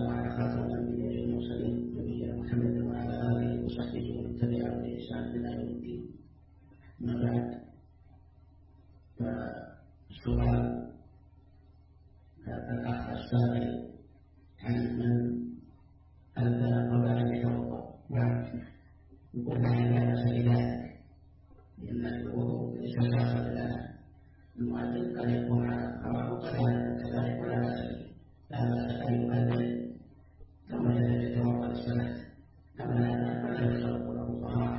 والسلام على خاتم الأنبياء والمرسلين نبينا محمد وعلى آله وصحبه ومن تبعهم بإحسان إلى يوم الدين. أما بعد، فسؤال الأخ السائل عن من أنزل قبل أن يتوضأ، وقلنا لا بأس بذلك لأن الوضوء ليس شرطا لنا. المؤذن قد يكون على قرار كذلك ولا بأس به، لا بأس أن يؤذن ثم يتوضأ للصلاة، أما هذا فلا يشترط له طهارة،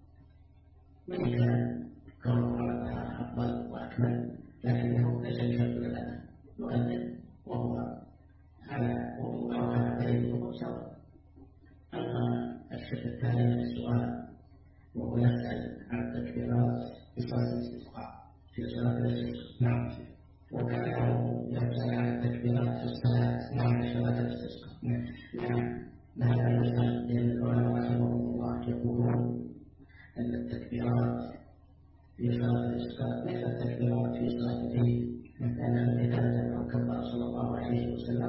وإن كان كونه على طهارة أفضل وأكمل، لكنه ليس بشرط لنا يؤذن وهو على وضوء أو على غير وضوء سواء. أما الشق الثاني من السؤال وهو يسأل عن التكبيرات في صلاة الاستسقاء في صلاة الاستسقاء. نعم. وكان يسأل عن التكبيرات في الصلاة في صلاة الاستسقاء. نعم. هذا يسأل لأن العلماء رحمهم الله يقولون أن التكبيرات في صلاة الاستسقاء ليست تكبيرات في صلاة العيد، لأنه إذا أنه كبر صلى الله عليه وسلم،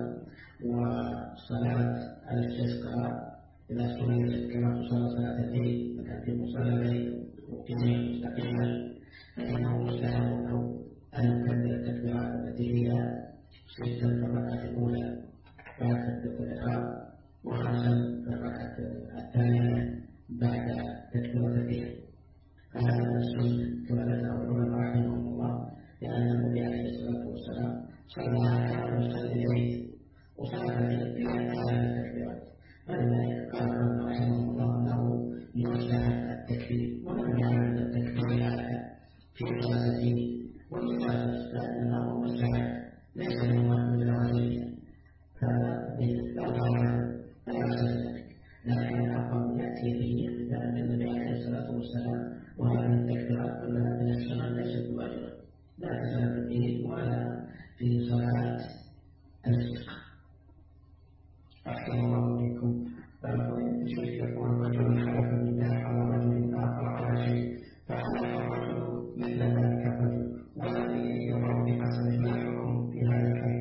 وصلاة الاستسقاء إذا صليت كما تصلى صلاة العيد مثلا في مصلى الليل وقيام مستقيما، فإنه مستحب له أن يكبر التكبيرات التي هي 6 في الركعة الأولى بعد تكبيرة الإحرام، و5 في الركعة الثانية بعد تكبيرة الإحرام. هذا السنة كما ذكر العلماء رحمهم الله، لأن النبي عليه الصلاة والسلام صلى على مصلى العيد وصلى العيد بها التكبيرات، فلذلك قال العلماء رحمهم الله أنه يستحب التكبير ولم يعد التكبير في صلاة العيد والصلاة لأنه مستحب ليس من الواجبية، فلو قال فليس ذلك، لكن الأفضل يأتي به لأن النبي عليه الصلاة والسلام وهذه التكبيرات كلها من السنة ليست بواجبة، لا في صلاة العيد ولا في صلاة الاستسقاء. أحسن الله إليكم. شيء يقول رجل حلف بالله على رجل آخر على شيء، فحلف الرجل مثل ذلك الرجل والذي يضع بحسب ما يحكم في هذا الحديث.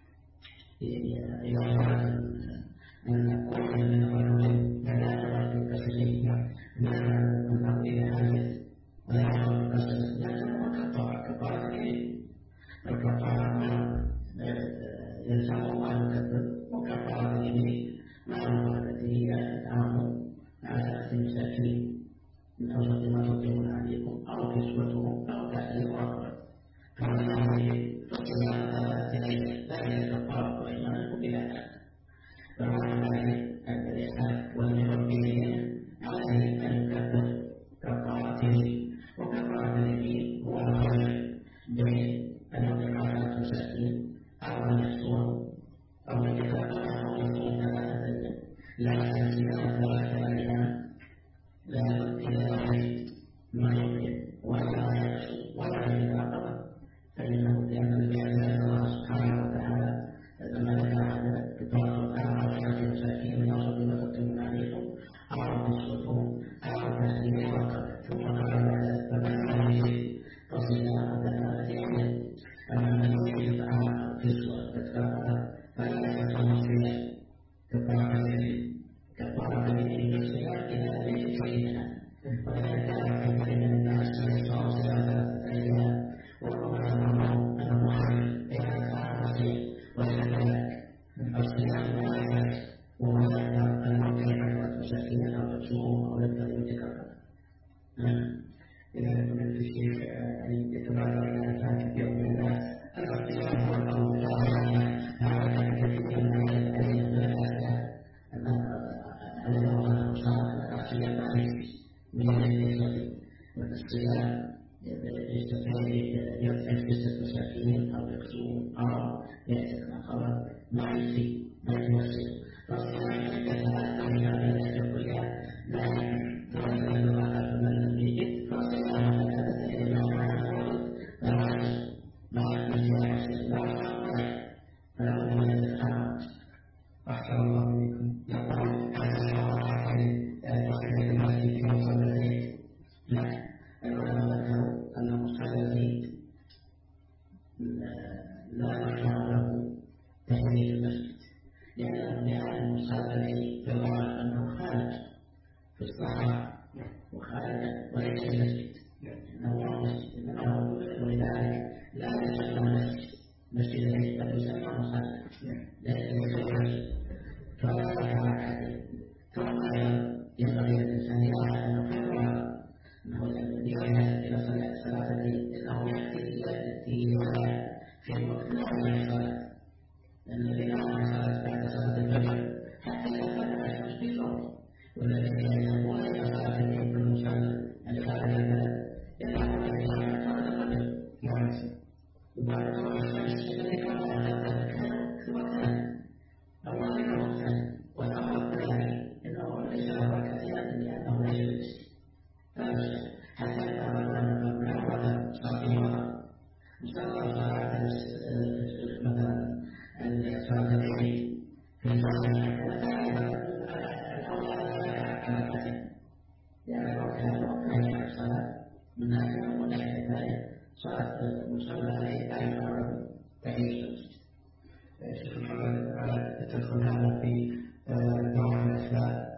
يظهر أن كل من الرجل لا يعرف الكسرية أنه إذا حدث ولا يعرف الكسرية لكن هو كفارة الكفارة يلزمه أن يكفر، وكفارة اليمين معروفة التي هي التعامل مع 3 مساكين من أوسط ما تطعمون عليكم أو كسوتهم أو تحرير رقبة، فهذه تصل لا يتفرق إيمانكم بلا ذلك، فهذا الإحسان والمربيين عليه أن يكفر كفارته، وكفارة اليمين هو الخير بين أن يطعم 3 مساكين أو أن يصوم أو أن يتفرق أو يصوم 3 أيام، لا يزيد عن 3 أيام، لا إلى ما يمكن ولا يحصل ولا يتعقب، فإنه لأن النبي الله سبحانه وتعالى لما ذكر هذا كفارة 4 مساكين من أوسط ما تطعمون عليكم أو كسوتهم أو تحرير رقبة، ثم قال فمن عليه فصيام 3 أيام، فمن لم يجد طعام أو كسوة فلا يصوم صيام كفارة اليمين الصيام إلى بيت سيدنا، وذلك أن بين الناس من صوم 3 أيام، وربما أنه بين العاصي والكذلك الصيام والعباد، وهذا أنه كيف تسكين أو تصوم أو يبدأ يتكرر. إذا كنت الشيخ يتبادر إلى أفعال كثير من الناس الاختيار هو الأمر على كثير من أنه صار الأخير عليه من النسبة والصيام يستطيع يرفع 6 مساكين أو يكسوهم أو يأتي الآخر مع الفي ما يمثل، فالصيام كثيرا من الناس كلها لا تنزل المرأة من لم يجد فالصيام 3 أيام مع الفي فله من الحرام. أحسن الله إليكم. يقول المسجد في مصلى العيد، العلماء ذكروا أن مصلى العيد لا يشرع له تهديد المسجد، لأن لأن المصلى في الغالب أنه خارج في الصحراء وخارج وليس مسجد إنه مسجد ولذلك لا يسمى مسجد ليس بل يسمى مصلى ليس مسجد كما ينبغي للإنسان يعلم أنه الذي يذهب إلى صلاة الليل إنه يأتي في وقت الصلاة لأن الذي يعلم صلاة بعد صلاة الفجر حتى يكون الشمس في صوت والذي يذهبون إلى صلاة الليل في المصلى لخارج البلد يذهبون إلى صلاة الفجر وبعد صلاة الشمس الذي كان في وقتها أولا وقتها والأمر الثاني إنه ليس له كثيرا لأنه لا يجلس حتى يتعرض من صلى مثلا صلاة العيد في الصلاة من هذا والناحية صلاة المصلى عليه أيضا تعيش شيخ محمد تدخل هذا في نوع من الأسباب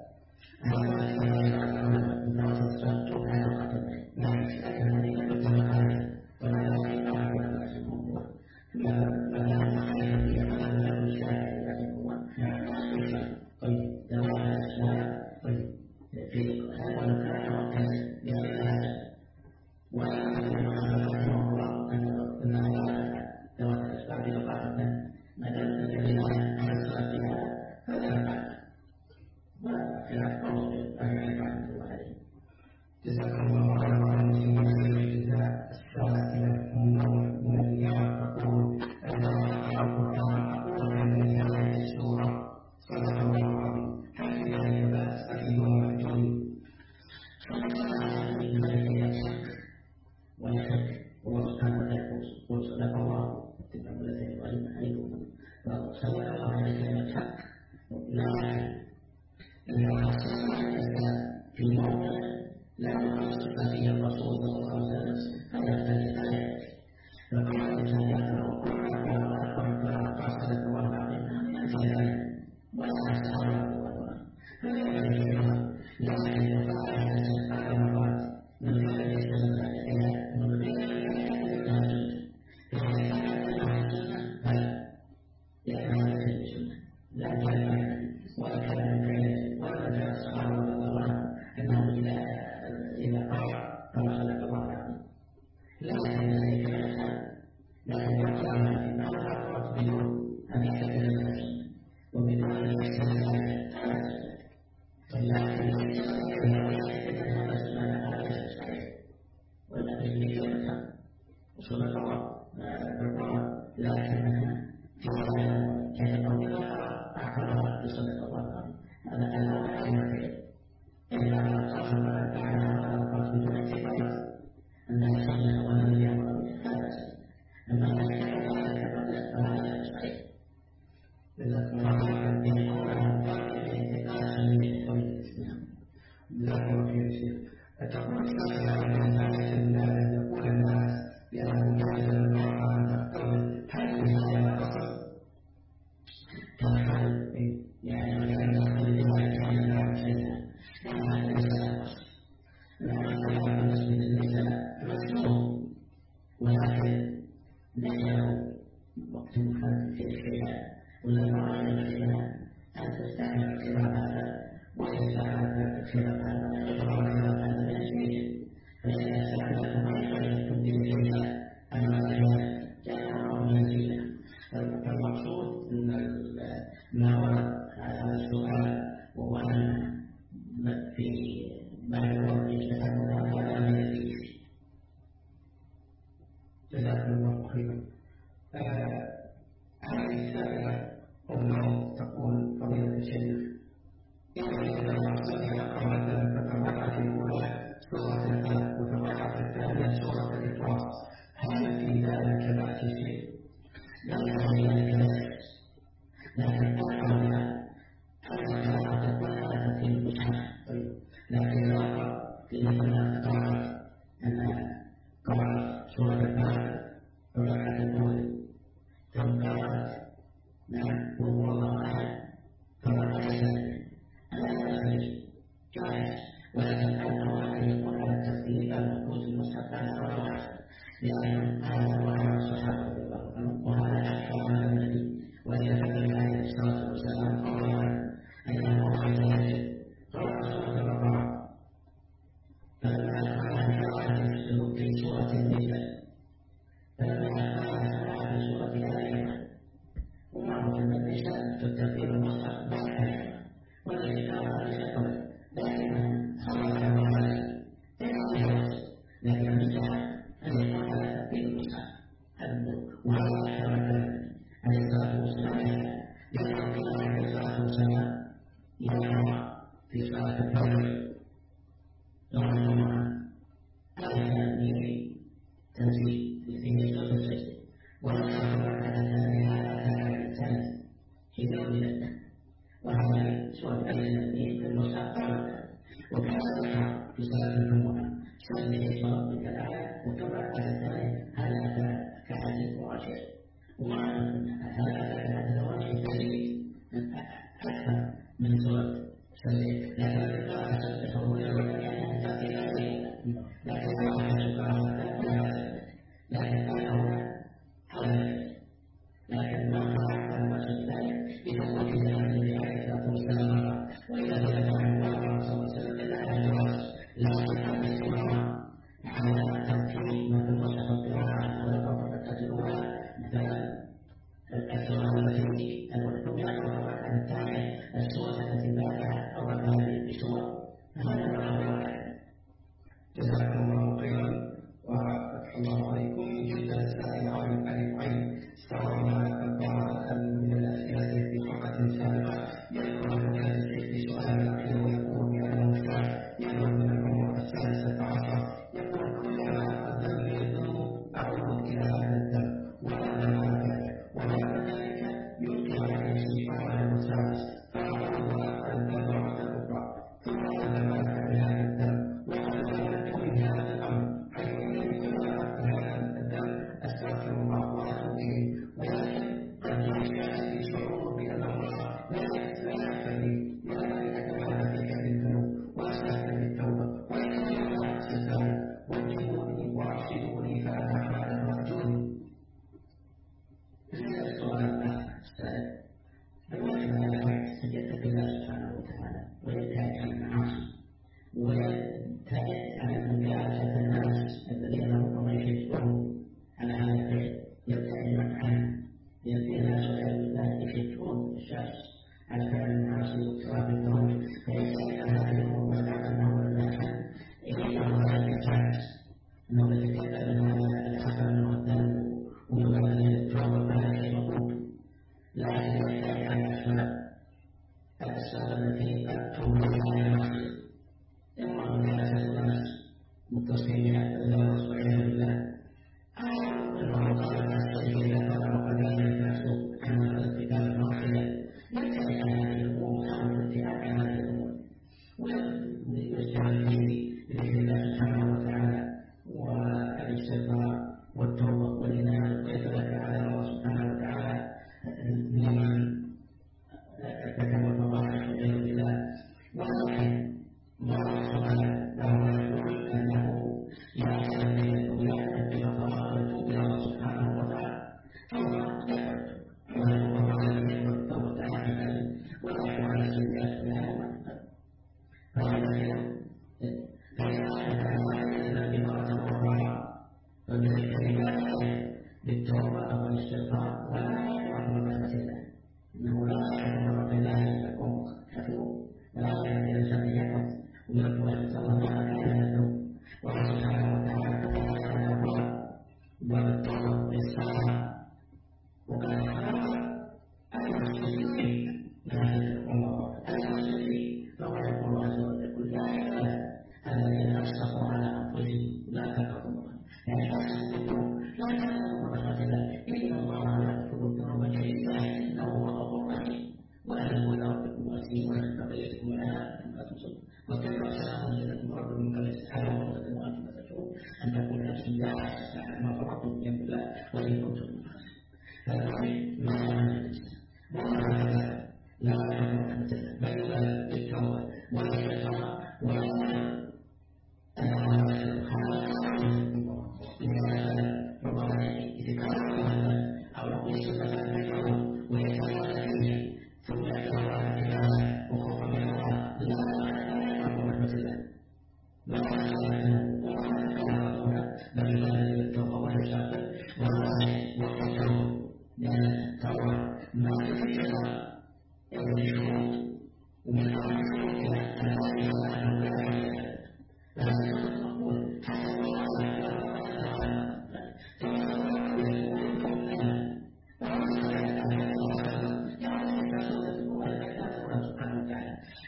في صلاة الفجر يوم الجمعة على دين تنزيل في صلاة الفجر ونصر على الإنسان حين ولدته وهذا سؤال الذي في المستقبل وكان في صلاة الجمعة سمي صلاة الآية وكبر على الثاني هذا كحديث وعشر وهذا كحديث وعشر كثير أكثر من صلاة سمي لكن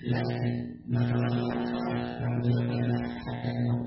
لكن ما حتى أنه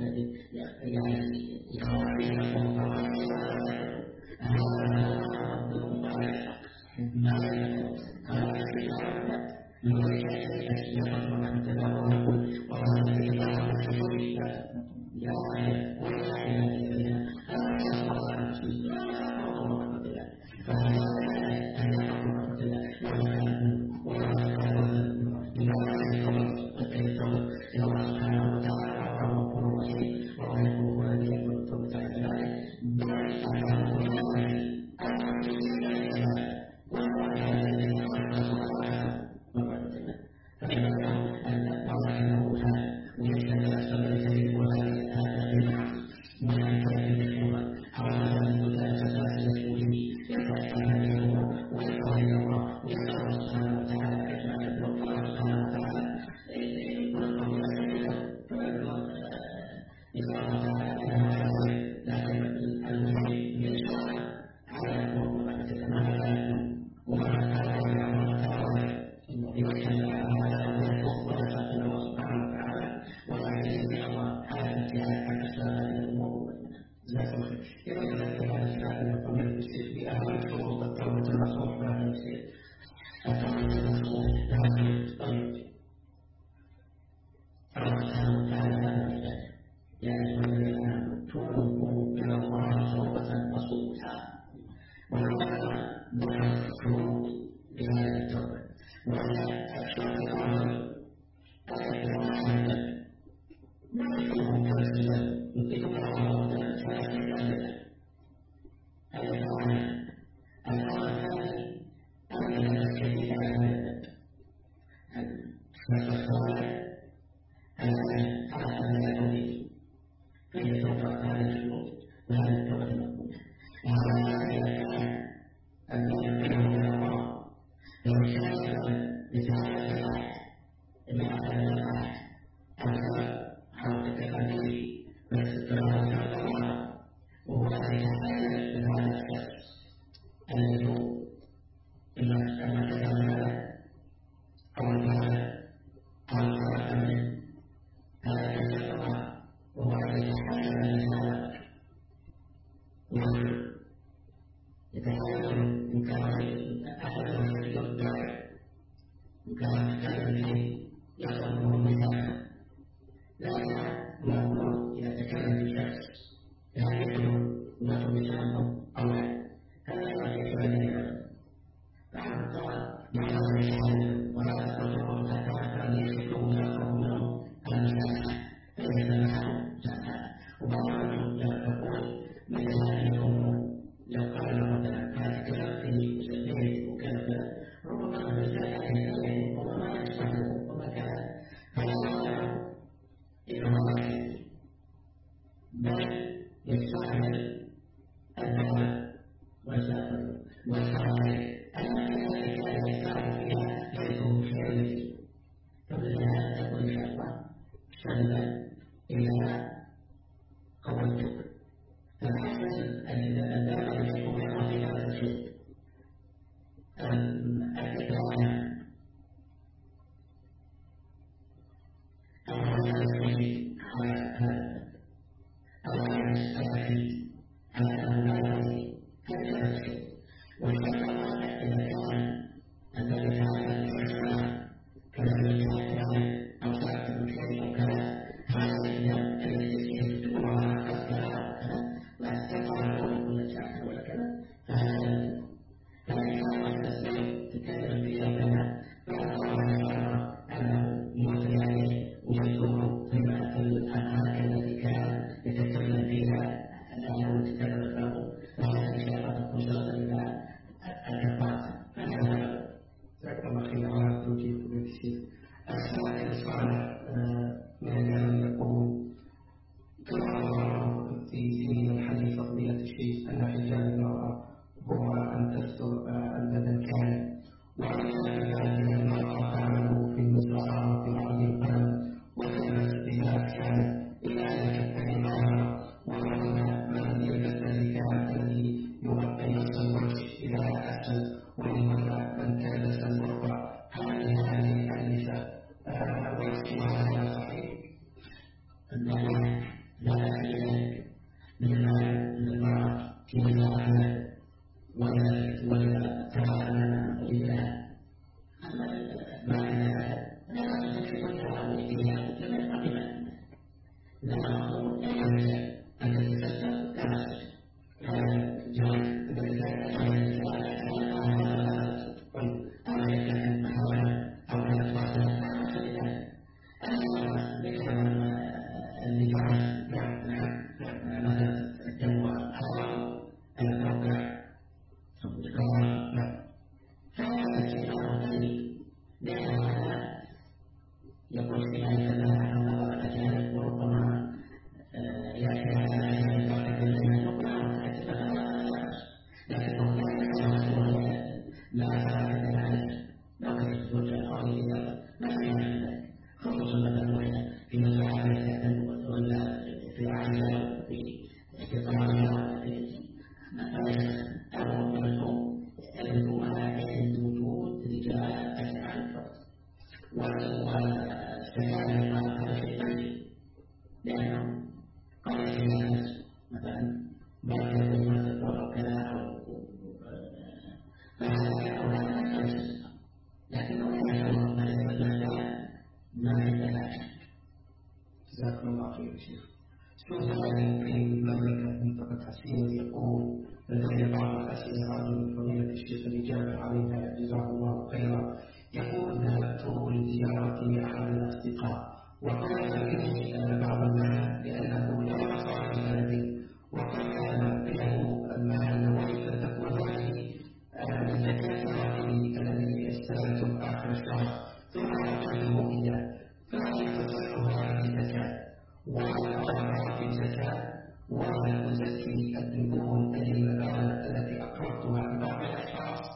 جزاكم الله خير يا شيخ. في مملكة منطقة عسير يقول لدي بعض الأسئلة من فضيلة الشيخ الإجابة عليها جزاه الله خيرا. يقول ذهبت لزيارة أحد الأصدقاء وقال لي بعض الناس لأنه لا يصح بلدي وقال له أما نويت تكون لي بزكاة رأيي الذي استلمته آخر الشهر ثم أعطيته إياه فلا تصحها بزكاة ولا في زكاة ولا أزكي الديون المبالغ التي أقرضتها لبعض الأشخاص.